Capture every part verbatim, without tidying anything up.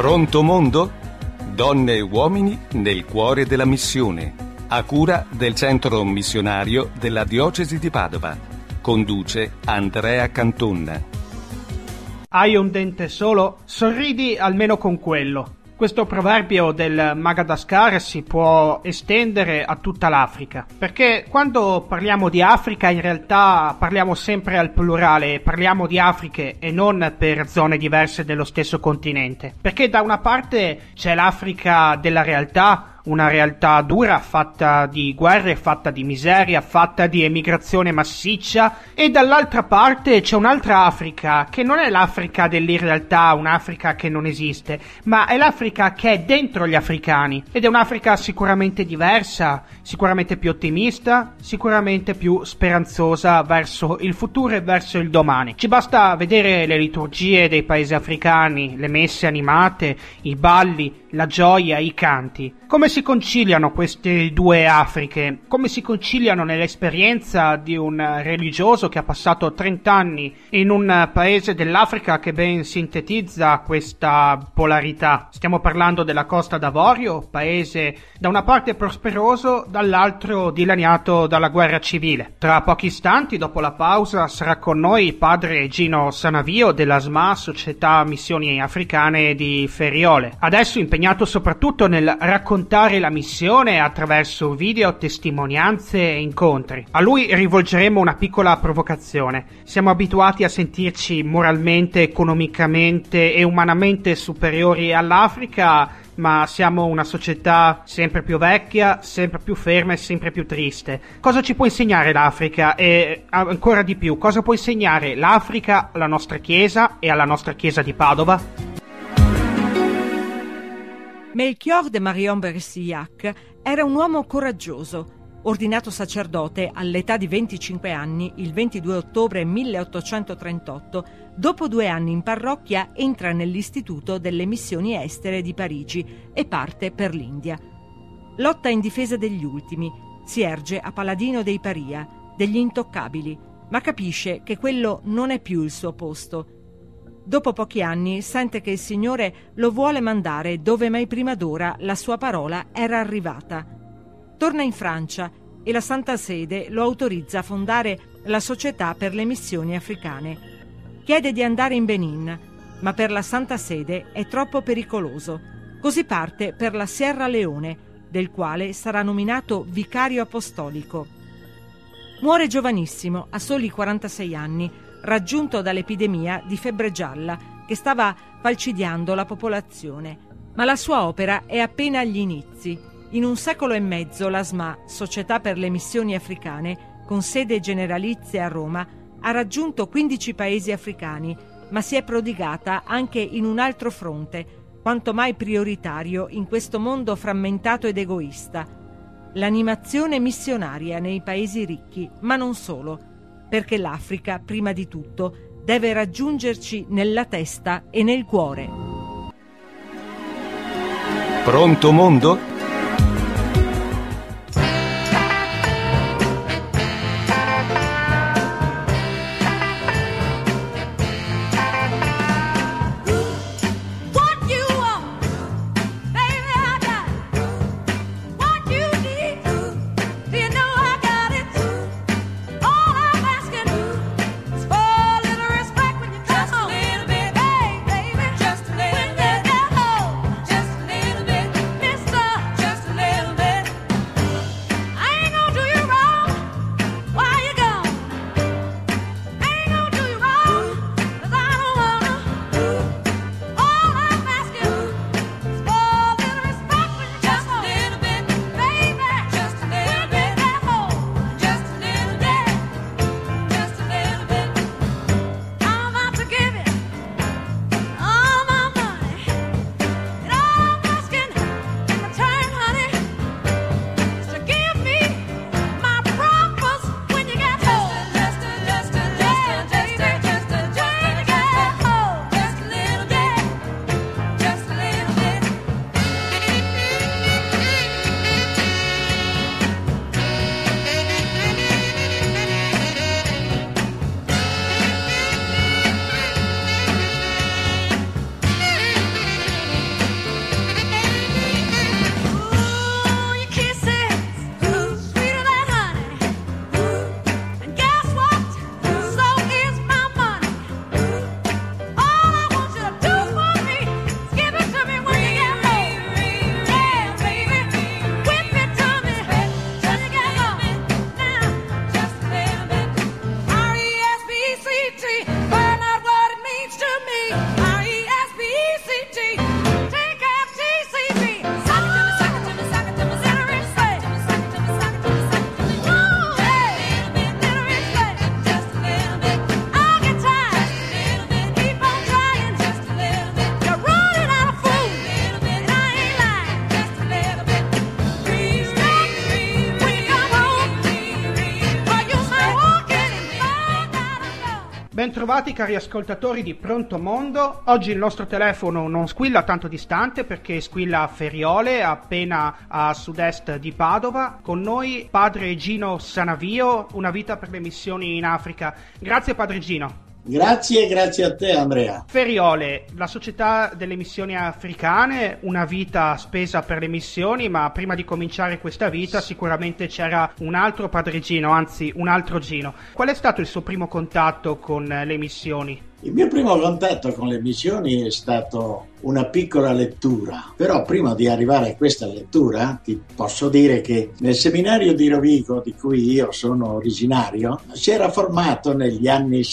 Pronto mondo? Donne e uomini nel cuore della missione, a cura del centro missionario della diocesi di Padova. Conduce Andrea Cantonna. Hai un dente solo? Sorridi almeno con quello. Questo proverbio del Madagascar si può estendere a tutta l'Africa, perché quando parliamo di Africa in realtà parliamo sempre al plurale, parliamo di Afriche e non per zone diverse dello stesso continente, perché da una parte c'è l'Africa della realtà, una realtà dura, fatta di guerre, fatta di miseria, fatta di emigrazione massiccia, e dall'altra parte c'è un'altra Africa, che non è l'Africa dell'irrealtà, un'Africa che non esiste, ma è l'Africa che è dentro gli africani, ed è un'Africa sicuramente diversa, sicuramente più ottimista, sicuramente più speranzosa verso il futuro e verso il domani. Ci basta vedere le liturgie dei paesi africani, le messe animate, i balli, la gioia, i canti. Come si conciliano queste due Afriche? Come si conciliano nell'esperienza di un religioso che ha passato trenta anni in un paese dell'Africa che ben sintetizza questa polarità? Stiamo parlando della Costa d'Avorio, paese da una parte prosperoso, dall'altro dilaniato dalla guerra civile. Tra pochi istanti, dopo la pausa, sarà con noi padre Gino Sanavio della S M A, Società Missioni Africane di Ferriole. Adesso impegnato soprattutto nel raccontare la missione attraverso video, testimonianze e incontri. A lui rivolgeremo una piccola provocazione. Siamo abituati a sentirci moralmente, economicamente e umanamente superiori all'Africa, ma siamo una società sempre più vecchia, sempre più ferma e sempre più triste. Cosa ci può insegnare l'Africa? E ancora di più, cosa può insegnare l'Africa alla nostra Chiesa e alla nostra Chiesa di Padova? Melchior de Marion Bersillac era un uomo coraggioso. Ordinato sacerdote all'età di venticinque anni, il ventidue ottobre milleottocentotrentotto, dopo due anni in parrocchia entra nell'Istituto delle Missioni Estere di Parigi e parte per l'India. Lotta in difesa degli ultimi, si erge a paladino dei paria, degli intoccabili, ma capisce che quello non è più il suo posto. Dopo pochi anni sente che il Signore lo vuole mandare dove mai prima d'ora la sua parola era arrivata. Torna in Francia e la Santa Sede lo autorizza a fondare la Società per le Missioni Africane. Chiede di andare in Benin, ma per la Santa Sede è troppo pericoloso. Così parte per la Sierra Leone, del quale sarà nominato vicario apostolico. Muore giovanissimo, a soli quarantasei anni, raggiunto dall'epidemia di febbre gialla che stava falcidiando la popolazione. Ma la sua opera è appena agli inizi. In un secolo e mezzo la S M A, Società per le Missioni Africane, con sede generalizia a Roma, ha raggiunto quindici paesi africani, ma si è prodigata anche in un altro fronte, quanto mai prioritario in questo mondo frammentato ed egoista: l'animazione missionaria nei paesi ricchi, ma non solo, perché l'Africa, prima di tutto, deve raggiungerci nella testa e nel cuore. Pronto mondo? Just a little bit, mister. Bentrovati cari ascoltatori di Pronto Mondo. Oggi il nostro telefono non squilla tanto distante perché squilla a Feriole, appena a sud-est di Padova. Con noi padre Gino Sanavio, Una vita per le missioni in Africa. Grazie padre Gino. Grazie, grazie a te Andrea. Feriole, la società delle missioni africane, una vita spesa per le missioni, ma prima di cominciare questa vita sicuramente c'era un altro padre Gino, anzi un altro Gino. Qual è stato il suo primo contatto con le missioni? Il mio primo contatto con le missioni è stato una piccola lettura, però prima di arrivare a questa lettura ti posso dire che nel seminario di Rovigo, di cui io sono originario, si era formato negli anni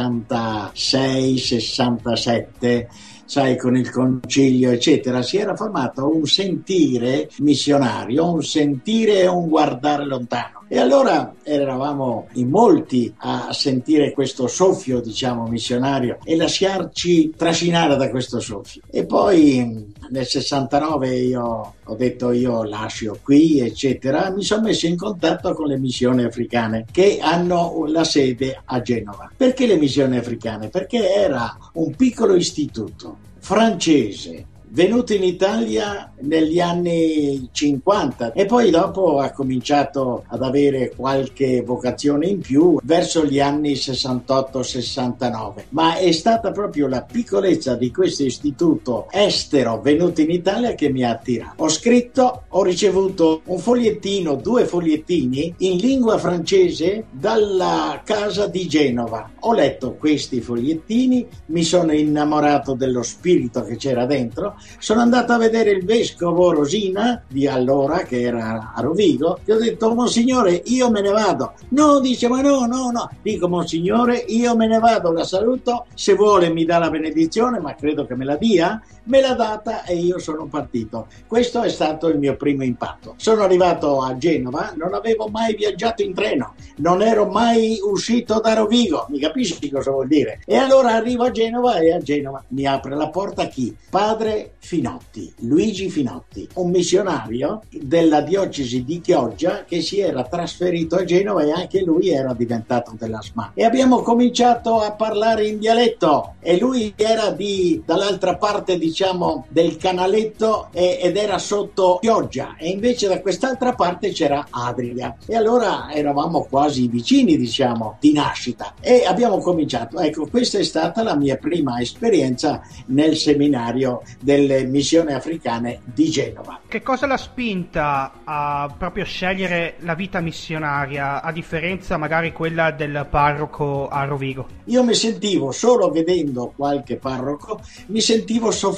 sessantasei sessantasette, sai, con il concilio eccetera, si era formato un sentire missionario, un sentire e un guardare lontano. E allora eravamo in molti a sentire questo soffio, diciamo, missionario e lasciarci trascinare da questo soffio. E poi nel sessantanove io ho detto io lascio qui, eccetera. Mi sono messo in contatto con le missioni africane che hanno la sede a Genova. Perché le missioni africane? Perché era un piccolo istituto francese venuto in Italia negli anni cinquanta e poi dopo ha cominciato ad avere qualche vocazione in più verso gli anni sessantotto sessantanove, ma è stata proprio la piccolezza di questo istituto estero venuto in Italia che mi ha attirato. Ho scritto, ho ricevuto un fogliettino, due fogliettini in lingua francese dalla casa di Genova. Ho letto questi fogliettini, mi sono innamorato dello spirito che c'era dentro. Sono andato a vedere il vescovo Rosina di allora, che era a Rovigo, e ho detto: Monsignore, io me ne vado. No, dice, ma no, no, no. Dico: Monsignore, io me ne vado, la saluto, se vuole mi dà la benedizione, ma credo che me la dia. Me l'ha data e io sono partito. Questo è stato il mio primo impatto. Sono arrivato a Genova, non avevo mai viaggiato in treno, non ero mai uscito da Rovigo, mi capisci cosa vuol dire? E allora arrivo a Genova e a Genova mi apre la porta chi? Padre Finotti, Luigi Finotti, un missionario della diocesi di Chioggia che si era trasferito a Genova e anche lui era diventato della S M A. E abbiamo cominciato a parlare in dialetto e lui era di dall'altra parte di diciamo del canaletto e, ed era sotto Chioggia e invece da quest'altra parte c'era Adria e allora eravamo quasi vicini, diciamo, di nascita e abbiamo cominciato. Ecco, questa è stata la mia prima esperienza nel seminario delle missioni africane di Genova. Che cosa l'ha spinta a proprio scegliere la vita missionaria a differenza magari quella del parroco a Rovigo? Io mi sentivo, solo vedendo qualche parroco, mi sentivo soffocare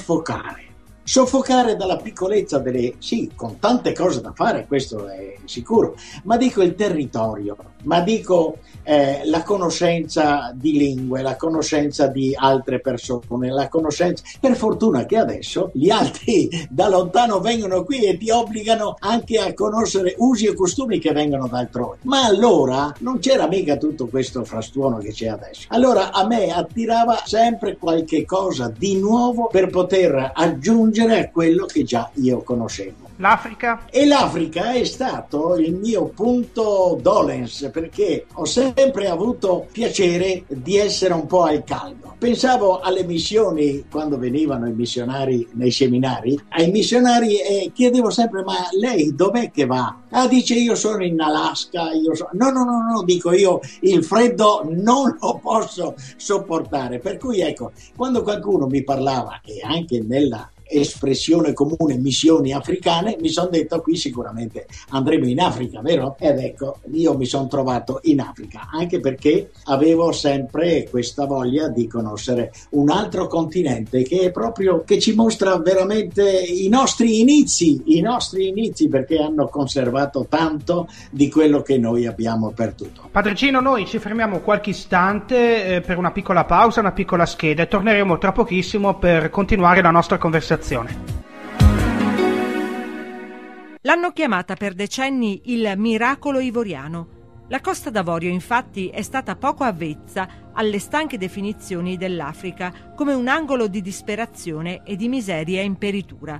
soffocare dalla piccolezza delle, sì, con tante cose da fare, questo è sicuro, ma dico il territorio, ma dico eh, la conoscenza di lingue, la conoscenza di altre persone, la conoscenza, per fortuna che adesso gli altri da lontano vengono qui e ti obbligano anche a conoscere usi e costumi che vengono da altrove, ma allora non c'era mica tutto questo frastuono che c'è adesso. Allora a me attirava sempre qualche cosa di nuovo per poter aggiungere a quello che già io conoscevo. L'Africa? E l'Africa è stato il mio punto dolens perché ho sempre avuto piacere di essere un po' al caldo. Pensavo alle missioni quando venivano i missionari nei seminari, ai missionari e chiedevo sempre: ma lei dov'è che va? Ah, dice io sono in Alaska, io so... no no no no, dico io il freddo non lo posso sopportare, per cui ecco, quando qualcuno mi parlava e anche nella espressione comune missioni africane, mi sono detto qui sicuramente andremo in Africa, vero? Ed ecco, io mi sono trovato in Africa, anche perché avevo sempre questa voglia di conoscere un altro continente che è proprio, che ci mostra veramente i nostri inizi, i nostri inizi, perché hanno conservato tanto di quello che noi abbiamo perduto. Padre Gino, noi ci fermiamo qualche istante eh, per una piccola pausa, una piccola scheda e torneremo tra pochissimo per continuare la nostra conversazione. L'hanno chiamata per decenni il miracolo ivoriano. La Costa d'Avorio, infatti, è stata poco avvezza alle stanche definizioni dell'Africa come un angolo di disperazione e di miseria in peritura.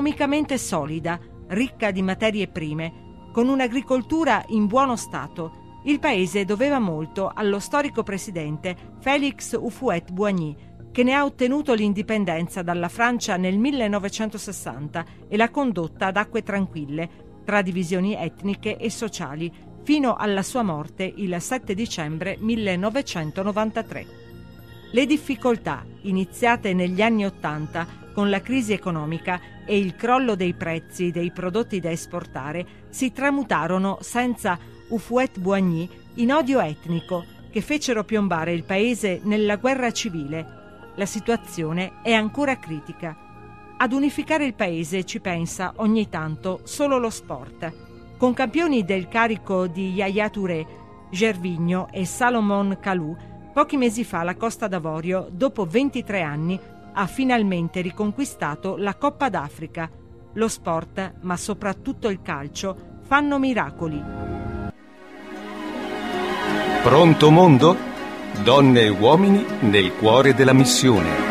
Economicamente solida, ricca di materie prime, con un'agricoltura in buono stato, Il paese doveva molto allo storico presidente Félix Houphouët-Boigny, che ne ha ottenuto l'indipendenza dalla Francia nel millenovecentosessanta e l'ha condotta ad acque tranquille, tra divisioni etniche e sociali, fino alla sua morte il sette dicembre millenovecentonovantatré. Le difficoltà, iniziate negli anni Ottanta con la crisi economica e il crollo dei prezzi dei prodotti da esportare, si tramutarono senza Houphouët-Boigny in odio etnico che fecero piombare il paese nella guerra civile. La situazione è ancora critica. Ad unificare il paese ci pensa ogni tanto solo lo sport. Con campioni del carico di Yaya Touré, Gervinho e Salomon Kalou, pochi mesi fa la Costa d'Avorio, dopo ventitré anni, ha finalmente riconquistato la Coppa d'Africa. Lo sport, ma soprattutto il calcio, fanno miracoli. Pronto mondo? Donne e uomini nel cuore della missione.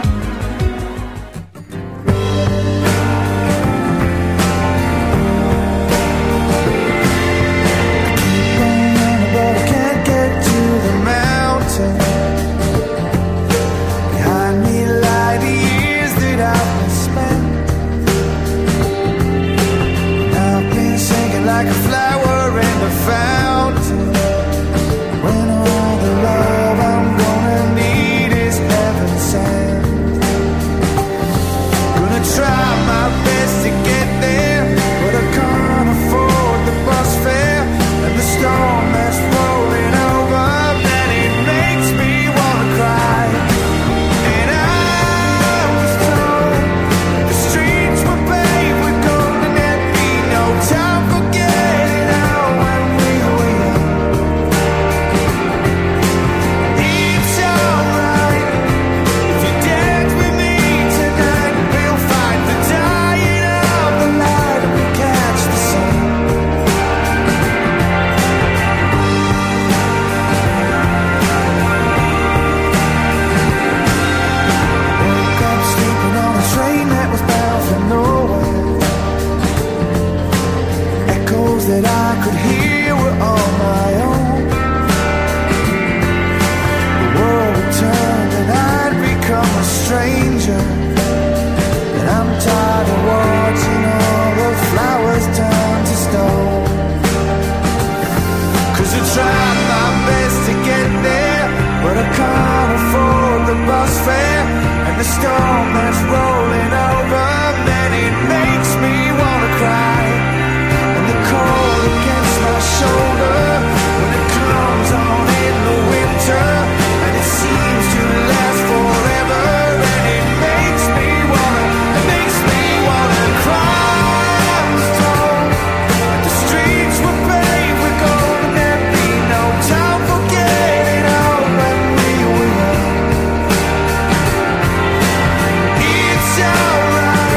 It's alright.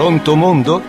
Pronto Mondo?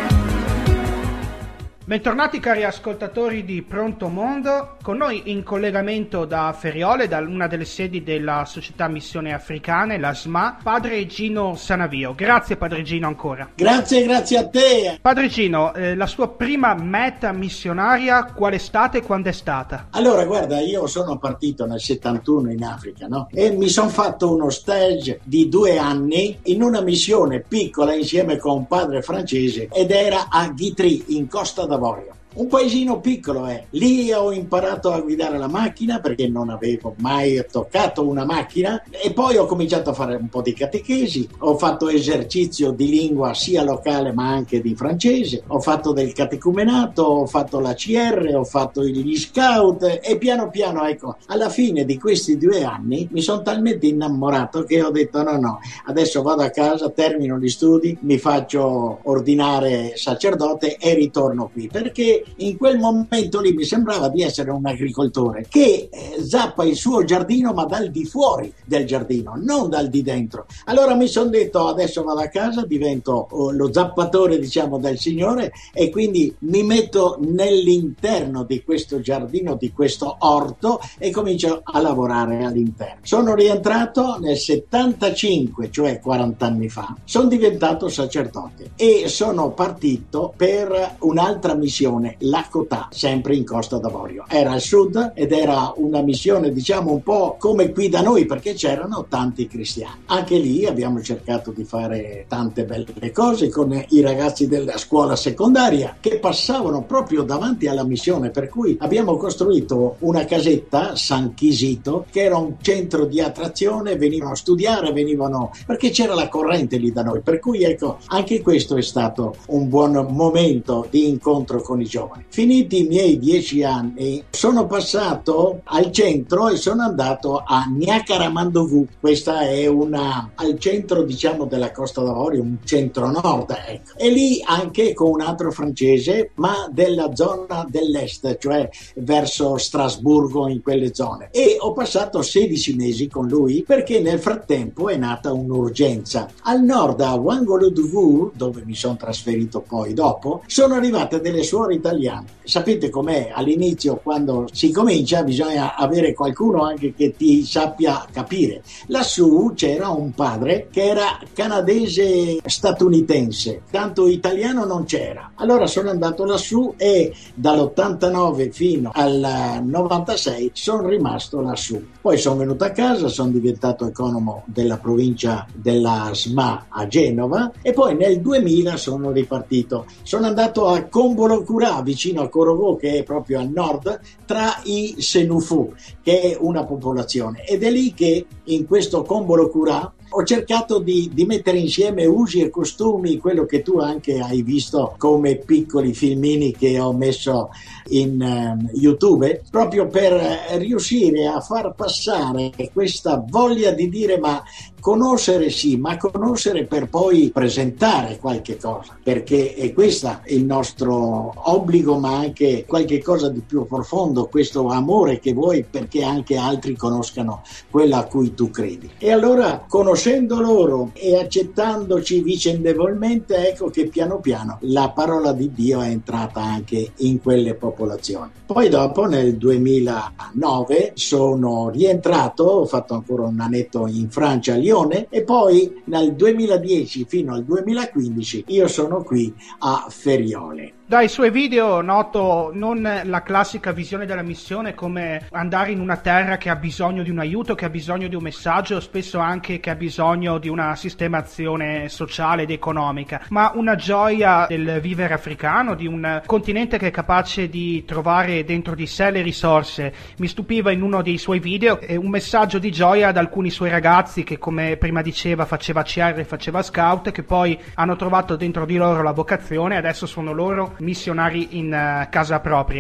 Bentornati cari ascoltatori di Pronto Mondo, con noi in collegamento da Feriole, da una delle sedi della Società Missione Africane, la S M A, Padre Gino Sanavio. Grazie Padre Gino ancora. Grazie, grazie a te. Padre Gino, eh, la sua prima meta missionaria qual è stata e quando è stata? Allora guarda, io sono partito nel settantuno in Africa, no? E mi sono fatto uno stage di due anni in una missione piccola insieme con un padre francese ed era a Guitry in Costa d'Avorio. Un paesino piccolo è. Lì ho imparato a guidare la macchina perché non avevo mai toccato una macchina e poi ho cominciato a fare un po' di catechesi, ho fatto esercizio di lingua sia locale ma anche di francese, ho fatto del catecumenato, ho fatto la C R, ho fatto gli scout e piano piano, ecco, alla fine di questi due anni mi sono talmente innamorato che ho detto no no, adesso vado a casa, termino gli studi, mi faccio ordinare sacerdote e ritorno qui, perché in quel momento lì mi sembrava di essere un agricoltore che eh, zappa il suo giardino ma dal di fuori del giardino, non dal di dentro. Allora mi sono detto adesso vado a casa, divento oh, lo zappatore diciamo del Signore e quindi mi metto nell'interno di questo giardino, di questo orto e comincio a lavorare all'interno. Sono rientrato nel settantacinque, cioè quaranta anni fa, sono diventato sacerdote e sono partito per un'altra missione, la Cotà, sempre in Costa d'Avorio. Era al sud ed era una missione diciamo un po' come qui da noi perché c'erano tanti cristiani. Anche lì abbiamo cercato di fare tante belle cose con i ragazzi della scuola secondaria che passavano proprio davanti alla missione, per cui abbiamo costruito una casetta, San Chisito, che era un centro di attrazione, venivano a studiare, venivano perché c'era la corrente lì da noi, per cui ecco anche questo è stato un buon momento di incontro con i giovani. Finiti i miei dieci anni sono passato al centro e sono andato a Niakaramandougou. Questa è una al centro diciamo della Costa d'Avorio, un centro nord, ecco. E lì anche con un altro francese ma della zona dell'est, cioè verso Strasburgo, in quelle zone, e ho passato sedici mesi con lui perché nel frattempo è nata un'urgenza. Al nord a Ouagadougou, dove mi sono trasferito poi dopo, sono arrivate delle suore italiane. Sapete com'è? All'inizio quando si comincia bisogna avere qualcuno anche che ti sappia capire. Lassù c'era un padre che era canadese statunitense, tanto italiano non c'era. Allora sono andato lassù e dall'ottantanove fino al novantasei sono rimasto lassù. Poi sono venuto a casa, sono diventato economo della provincia della S M A a Genova e poi nel duemila sono ripartito. Sono andato a Kombolokura, vicino a Korovò, che è proprio al nord, tra i Senufu, che è una popolazione. Ed è lì che in questo Kombolokura ho cercato di, di mettere insieme usi e costumi, quello che tu anche hai visto come piccoli filmini che ho messo in um, YouTube, proprio per riuscire a far passare questa voglia di dire ma conoscere sì, ma conoscere per poi presentare qualche cosa, perché è questo il nostro obbligo, ma anche qualche cosa di più profondo, questo amore che vuoi perché anche altri conoscano quella a cui tu credi. E allora conoscendo loro e accettandoci vicendevolmente, ecco che piano piano la parola di Dio è entrata anche in quelle popolazioni. Poi dopo nel duemilanove sono rientrato, ho fatto ancora un annetto in Francia a Lione e poi nel duemiladieci fino al duemilaquindici io sono qui a Feriole. Dai suoi video noto non la classica visione della missione come andare in una terra che ha bisogno di un aiuto, che ha bisogno di un messaggio, spesso anche che ha bisogno di una sistemazione sociale ed economica, ma una gioia del vivere africano, di un continente che è capace di trovare dentro di sé le risorse. Mi stupiva in uno dei suoi video un messaggio di gioia ad alcuni suoi ragazzi che, come prima diceva, faceva C R e faceva scout, che poi hanno trovato dentro di loro la vocazione e adesso sono loro missionari in uh, casa propria.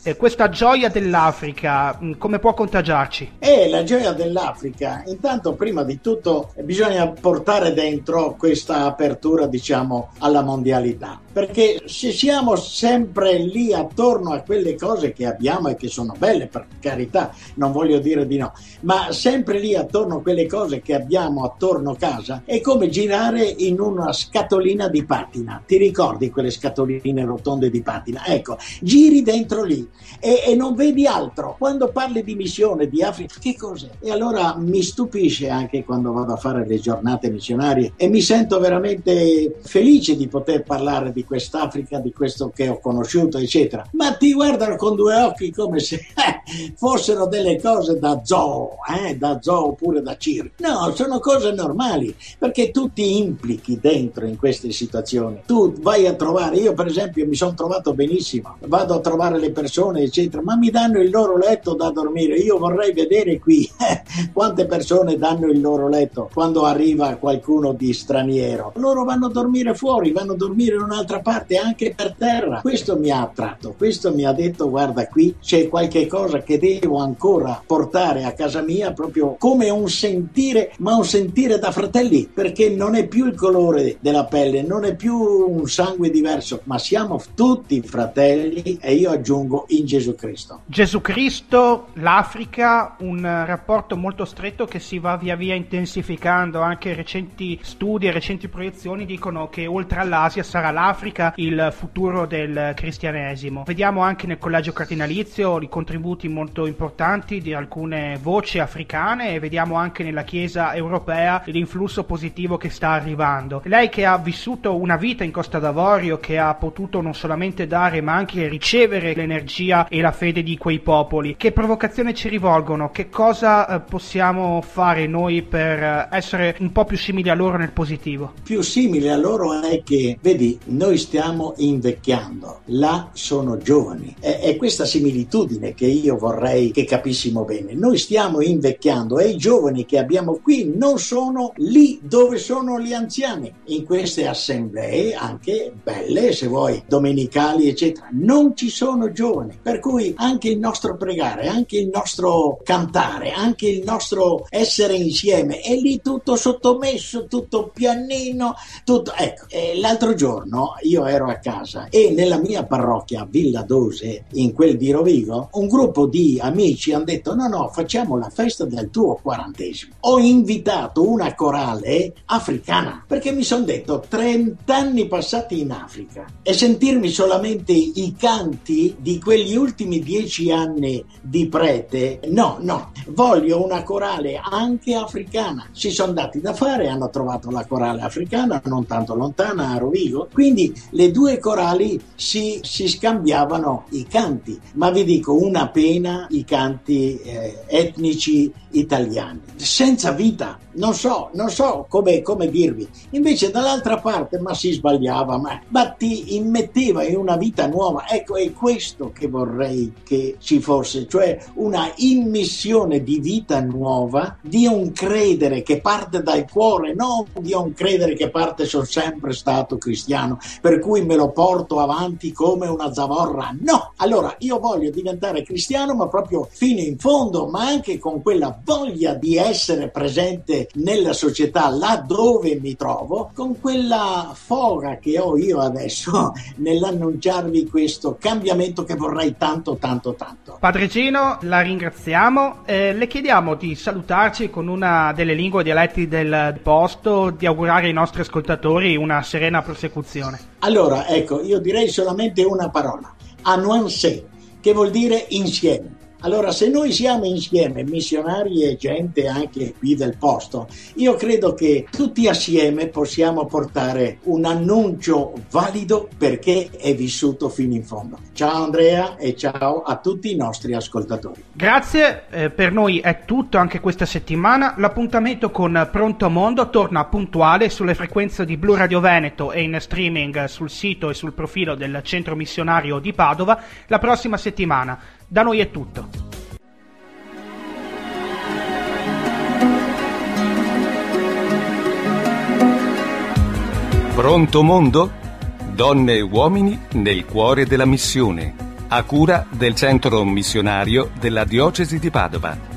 Eh, questa gioia dell'Africa, mh, come può contagiarci? Eh, la gioia dell'Africa, intanto prima di tutto bisogna portare dentro questa apertura, diciamo, alla mondialità, perché se siamo sempre lì attorno a quelle cose che abbiamo e che sono belle, per carità, non voglio dire di no, ma sempre lì attorno a quelle cose che abbiamo attorno a casa è come girare in una scatolina di patina. Ti ricordi quelle scatoline rotonde di patina? Ecco, giri dentro lì e, e non vedi altro. Quando parli di missione, di Africa, che cos'è? E allora mi stupisce anche quando vado a fare le giornate missionarie e mi sento veramente felice di poter parlare di quest'Africa, di questo che ho conosciuto, eccetera. Ma ti guardano con due occhi come se eh, fossero delle cose da zoo, eh, da zoo oppure da circo. No, sono cose normali, perché tu ti implichi dentro in queste situazioni. Tu vai a trovare, io per esempio mi sono trovato benissimo, vado a trovare le persone, eccetera, ma mi danno il loro letto da dormire. Io vorrei vedere qui eh, quante persone danno il loro letto quando arriva qualcuno di straniero. Loro vanno a dormire fuori, vanno a dormire in un'altra parte, anche per terra. Questo mi ha attratto, questo mi ha detto: guarda, qui c'è qualche cosa che devo ancora portare a casa mia, proprio come un sentire, ma un sentire da fratelli, perché non è più il colore della pelle, non è più un sangue diverso, ma siamo tutti fratelli, e io aggiungo in Gesù Cristo. Gesù Cristo, l'Africa, un rapporto molto stretto che si va via via intensificando. Anche recenti studi e recenti proiezioni dicono che oltre all'Asia sarà l'Africa il futuro del cristianesimo. Vediamo anche nel collegio cardinalizio i contributi molto importanti di alcune voci africane, e vediamo anche nella Chiesa europea l'influsso positivo che sta arrivando. Lei, che ha vissuto una vita in Costa d'Avorio, che ha potuto non solamente dare ma anche ricevere l'energia e la fede di quei popoli, che provocazione ci rivolgono? Che cosa eh, possiamo fare noi per eh, essere un po' più simili a loro nel positivo? Più simile a loro è che, vedi, noi stiamo invecchiando, là sono giovani. È, è questa similitudine che io vorrei che capissimo bene. Noi stiamo invecchiando e i giovani che abbiamo qui non sono lì dove sono gli anziani. In queste assemblee, anche belle, se vuoi, domenicali, eccetera, non ci sono giovani. Per cui anche il nostro pregare, anche il nostro cantare, anche il nostro essere insieme è lì tutto sottomesso, tutto pianino, tutto. Ecco, eh, l'altro giorno io ero a casa e nella mia parrocchia Villa Dose, in quel di Rovigo, un gruppo di amici hanno detto: no no, facciamo la festa del tuo quarantesimo. Ho invitato una corale africana, perché mi sono detto: trenta anni passati in Africa e sentirmi solamente i canti di quegli ultimi dieci anni di prete, no no, voglio una corale anche africana. Si sono dati da fare, hanno trovato la corale africana non tanto lontana, a Rovigo, quindi le due corali si, si scambiavano i canti. Ma vi dico, una pena i canti eh, etnici italiani, senza vita, non so, non so come, come dirvi. Invece dall'altra parte, ma si sbagliava, ma, ma ti immetteva in una vita nuova. Ecco, è questo che vorrei che ci fosse, cioè una immissione di vita nuova, di un credere che parte dal cuore, non di un credere che parte: sono sempre stato cristiano, per cui me lo porto avanti come una zavorra. No! Allora, io voglio diventare cristiano, ma proprio fino in fondo, ma anche con quella voglia di essere presente nella società là dove mi trovo, con quella foga che ho io adesso nell'annunciarvi questo cambiamento che vorrei tanto tanto tanto. Padre Gino, la ringraziamo, eh, le chiediamo di salutarci con una delle lingue dialetti del posto, di augurare ai nostri ascoltatori una serena prosecuzione. Allora, ecco, io direi solamente una parola: anuanse, che vuol dire insieme. Allora, se noi siamo insieme, missionari e gente anche qui del posto, io credo che tutti assieme possiamo portare un annuncio valido, perché è vissuto fino in fondo. Ciao Andrea e ciao a tutti i nostri ascoltatori. Grazie, eh, per noi è tutto anche questa settimana. L'appuntamento con Pronto Mondo torna puntuale sulle frequenze di Blu Radio Veneto e in streaming sul sito e sul profilo del Centro Missionario di Padova la prossima settimana. Da noi è tutto. Pronto Mondo? Donne e uomini nel cuore della missione. a cura del Centro Missionario della Diocesi di Padova.